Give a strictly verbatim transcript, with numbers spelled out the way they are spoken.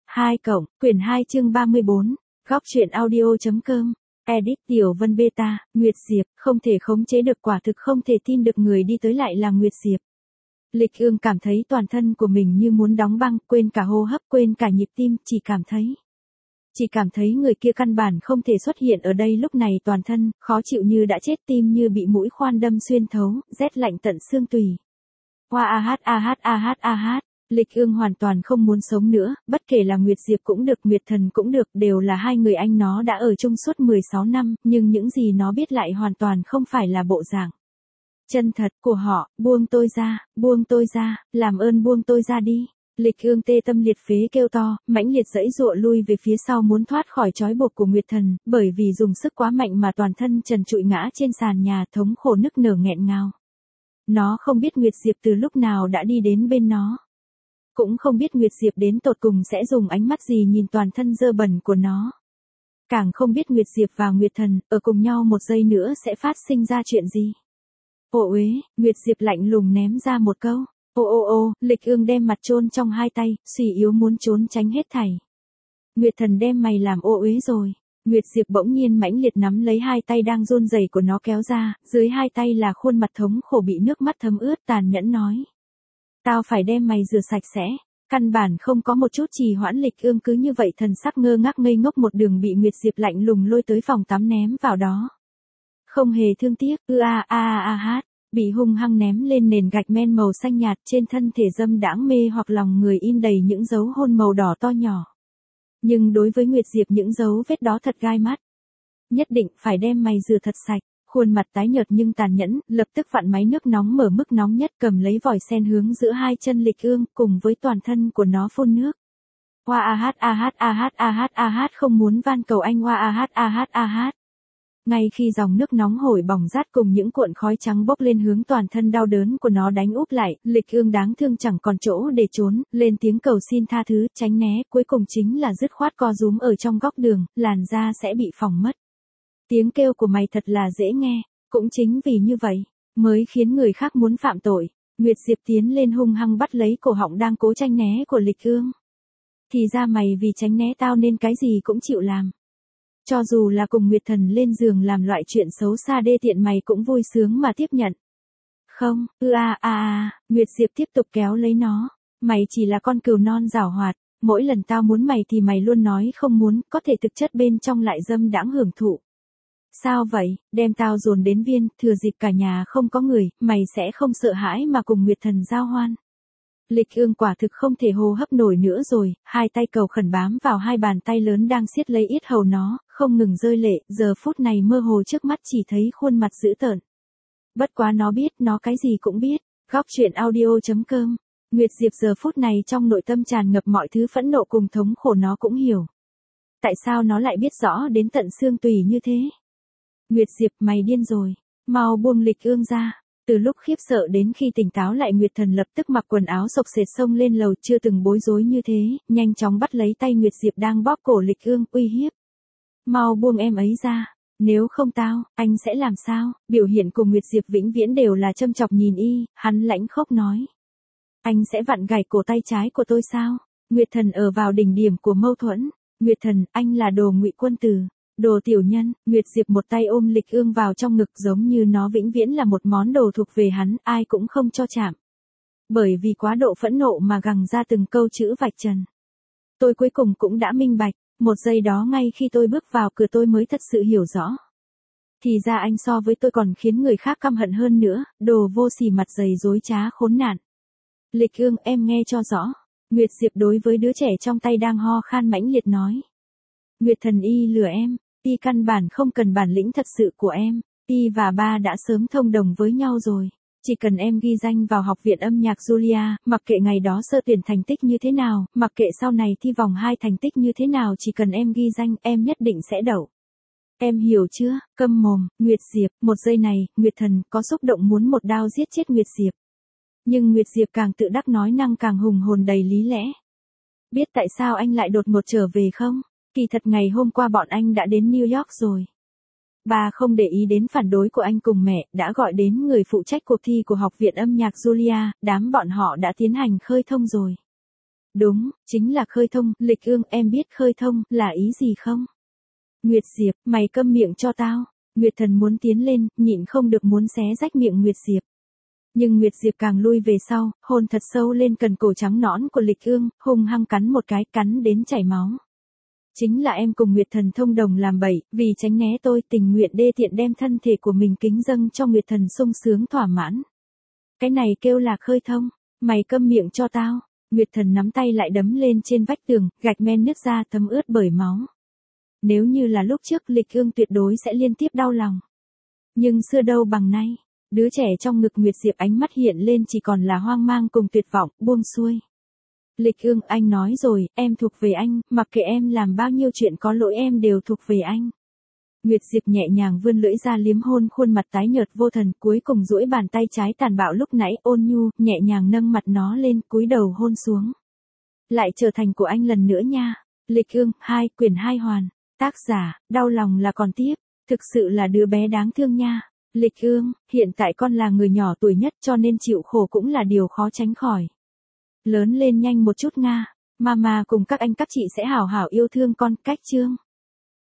hai cộng, quyển hai chương ba mươi bốn, góc truyện audio.com, edit Tiểu Vân Beta, Nguyệt Diệp, không thể khống chế được, quả thực không thể tin được người đi tới lại là Nguyệt Diệp. Lịch Ương cảm thấy toàn thân của mình như muốn đóng băng, quên cả hô hấp, quên cả nhịp tim, chỉ cảm thấy. Chỉ cảm thấy người kia căn bản không thể xuất hiện ở đây lúc này, toàn thân, khó chịu như đã chết, tim như bị mũi khoan đâm xuyên thấu, rét lạnh tận xương tùy. Hoa a hát a hát a hát a hát. Lịch Ương hoàn toàn không muốn sống nữa, bất kể là Nguyệt Diệp cũng được, Nguyệt Thần cũng được, đều là hai người anh nó đã ở chung suốt mười sáu năm, nhưng những gì nó biết lại hoàn toàn không phải là bộ dạng chân thật của họ. Buông tôi ra, buông tôi ra, làm ơn buông tôi ra đi. Lịch Ương tê tâm liệt phế kêu to, mãnh liệt giãy giụa lui về phía sau muốn thoát khỏi trói buộc của Nguyệt Thần, bởi vì dùng sức quá mạnh mà toàn thân trần trụi ngã trên sàn nhà, thống khổ nức nở nghẹn ngào. Nó không biết Nguyệt Diệp từ lúc nào đã đi đến bên nó. Cũng không biết Nguyệt Diệp đến tột cùng sẽ dùng ánh mắt gì nhìn toàn thân dơ bẩn của nó. Càng không biết Nguyệt Diệp và Nguyệt Thần, ở cùng nhau một giây nữa sẽ phát sinh ra chuyện gì. Ô uế, Nguyệt Diệp lạnh lùng ném ra một câu. Ô ô ô, Lịch Ương đem mặt chôn trong hai tay, suy yếu muốn trốn tránh hết thảy. Nguyệt Thần đem mày làm ô uế rồi. Nguyệt Diệp bỗng nhiên mãnh liệt nắm lấy hai tay đang run rẩy của nó kéo ra, dưới hai tay là khuôn mặt thống khổ bị nước mắt thấm ướt, tàn nhẫn nói. Tao phải đem mày rửa sạch sẽ. Căn bản không có một chút trì hoãn, Lịch Ương cứ như vậy thần sắc ngơ ngác ngây ngốc một đường bị Nguyệt Diệp lạnh lùng lôi tới phòng tắm ném vào đó. Không hề thương tiếc, ư a a a hát, bị hung hăng ném lên nền gạch men màu xanh nhạt, trên thân thể dâm đãng mê hoặc lòng người in đầy những dấu hôn màu đỏ to nhỏ. Nhưng đối với Nguyệt Diệp những dấu vết đó thật gai mắt. Nhất định phải đem mày rửa thật sạch. Khuôn mặt tái nhợt nhưng tàn nhẫn, lập tức vặn máy nước nóng mở mức nóng nhất, cầm lấy vòi sen hướng giữa hai chân Lịch Ương, cùng với toàn thân của nó phun nước. Hoa a hát a hát a hát a hát a hát, không muốn van cầu anh, hoa a hát a hát a hát. Ngay khi dòng nước nóng hổi bỏng rát cùng những cuộn khói trắng bốc lên hướng toàn thân đau đớn của nó đánh úp lại, Lịch Ương đáng thương chẳng còn chỗ để trốn, lên tiếng cầu xin tha thứ, tránh né, cuối cùng chính là dứt khoát co rúm ở trong góc đường, làn da sẽ bị phỏng mất. Tiếng kêu của mày thật là dễ nghe, cũng chính vì như vậy, mới khiến người khác muốn phạm tội. Nguyệt Diệp tiến lên hung hăng bắt lấy cổ họng đang cố tránh né của Lịch Ương. Thì ra mày vì tránh né tao nên cái gì cũng chịu làm. Cho dù là cùng Nguyệt Thần lên giường làm loại chuyện xấu xa đê tiện, mày cũng vui sướng mà tiếp nhận. Không, ư a a a, Nguyệt Diệp tiếp tục kéo lấy nó. Mày chỉ là con cừu non giảo hoạt, mỗi lần tao muốn mày thì mày luôn nói không muốn, có thể thực chất bên trong lại dâm đãng hưởng thụ. Sao vậy, đem tao dồn đến viên, thừa dịp cả nhà không có người, mày sẽ không sợ hãi mà cùng Nguyệt Thần giao hoan. Lịch Ương quả thực không thể hô hấp nổi nữa rồi, hai tay cầu khẩn bám vào hai bàn tay lớn đang siết lấy yết hầu nó, không ngừng rơi lệ, giờ phút này mơ hồ trước mắt chỉ thấy khuôn mặt dữ tợn. Bất quá nó biết, nó cái gì cũng biết. Góc truyện audio.com. Nguyệt Diệp giờ phút này trong nội tâm tràn ngập mọi thứ phẫn nộ cùng thống khổ, nó cũng hiểu. Tại sao nó lại biết rõ đến tận xương tùy như thế? Nguyệt Diệp, mày điên rồi, mau buông Lịch Ương ra. Từ lúc khiếp sợ đến khi tỉnh táo lại, Nguyệt Thần lập tức mặc quần áo xộc xệch xông lên lầu, chưa từng bối rối như thế, nhanh chóng bắt lấy tay Nguyệt Diệp đang bóp cổ Lịch Ương, uy hiếp. Mau buông em ấy ra, nếu không tao, anh sẽ làm sao? Biểu hiện của Nguyệt Diệp vĩnh viễn đều là châm chọc nhìn y, hắn lãnh khốc nói. Anh sẽ vặn gãy cổ tay trái của tôi sao? Nguyệt Thần ở vào đỉnh điểm của mâu thuẫn. Nguyệt Thần, anh là đồ ngụy quân tử. Đồ tiểu nhân. Nguyệt Diệp một tay ôm Lịch Ương vào trong ngực, giống như nó vĩnh viễn là một món đồ thuộc về hắn, ai cũng không cho chạm. Bởi vì quá độ phẫn nộ mà gằng ra từng câu chữ vạch trần. Tôi cuối cùng cũng đã minh bạch, một giây đó ngay khi tôi bước vào cửa tôi mới thật sự hiểu rõ. Thì ra anh so với tôi còn khiến người khác căm hận hơn nữa, đồ vô sỉ mặt dày dối trá khốn nạn. Lịch Ương, em nghe cho rõ. Nguyệt Diệp đối với đứa trẻ trong tay đang ho khan mãnh liệt nói. Nguyệt Thần, y lừa em. Y căn bản không cần bản lĩnh thật sự của em, Y và ba đã sớm thông đồng với nhau rồi. Chỉ cần em ghi danh vào học viện âm nhạc Julia, mặc kệ ngày đó sơ tuyển thành tích như thế nào, mặc kệ sau này thi vòng hai thành tích như thế nào, chỉ cần em ghi danh, em nhất định sẽ đậu. Em hiểu chưa? Câm mồm. Nguyệt Diệp, một giây này, Nguyệt Thần có xúc động muốn một đao giết chết Nguyệt Diệp. Nhưng Nguyệt Diệp càng tự đắc nói năng càng hùng hồn đầy lý lẽ. Biết tại sao anh lại đột ngột trở về không? Kỳ thật ngày hôm qua bọn anh đã đến New York rồi. Bà không để ý đến phản đối của anh cùng mẹ, đã gọi đến người phụ trách cuộc thi của học viện âm nhạc Julia, đám bọn họ đã tiến hành khơi thông rồi. Đúng, chính là khơi thông, Lịch Ương, em biết khơi thông là ý gì không? Nguyệt Diệp, mày câm miệng cho tao. Nguyệt Thần muốn tiến lên, nhịn không được muốn xé rách miệng Nguyệt Diệp. Nhưng Nguyệt Diệp càng lui về sau, hôn thật sâu lên cần cổ trắng nõn của Lịch Ương, hung hăng cắn một cái, cắn đến chảy máu. Chính là em cùng Nguyệt Thần thông đồng làm bậy, vì tránh né tôi tình nguyện đê tiện đem thân thể của mình kính dâng cho Nguyệt Thần sung sướng thỏa mãn. Cái này kêu là khơi thông, mày câm miệng cho tao. Nguyệt Thần nắm tay lại đấm lên trên vách tường, gạch men nứt ra thấm ướt bởi máu. Nếu như là lúc trước Lịch Ương tuyệt đối sẽ liên tiếp đau lòng. Nhưng xưa đâu bằng nay, đứa trẻ trong ngực Nguyệt Diệp ánh mắt hiện lên chỉ còn là hoang mang cùng tuyệt vọng, buông xuôi. Lịch Ương, anh nói rồi, em thuộc về anh, mặc kệ em làm bao nhiêu chuyện có lỗi em đều thuộc về anh. Nguyệt Diệp nhẹ nhàng vươn lưỡi ra liếm hôn khuôn mặt tái nhợt vô thần, cuối cùng duỗi bàn tay trái tàn bạo lúc nãy ôn nhu, nhẹ nhàng nâng mặt nó lên, cúi đầu hôn xuống. Lại trở thành của anh lần nữa nha. Lịch Ương, hai, quyển hai hoàn. Tác giả, đau lòng là còn tiếp, thực sự là đứa bé đáng thương nha. Lịch Ương, hiện tại con là người nhỏ tuổi nhất cho nên chịu khổ cũng là điều khó tránh khỏi. Lớn lên nhanh một chút Nga, mama cùng các anh các chị sẽ hảo hảo yêu thương con, cách chương.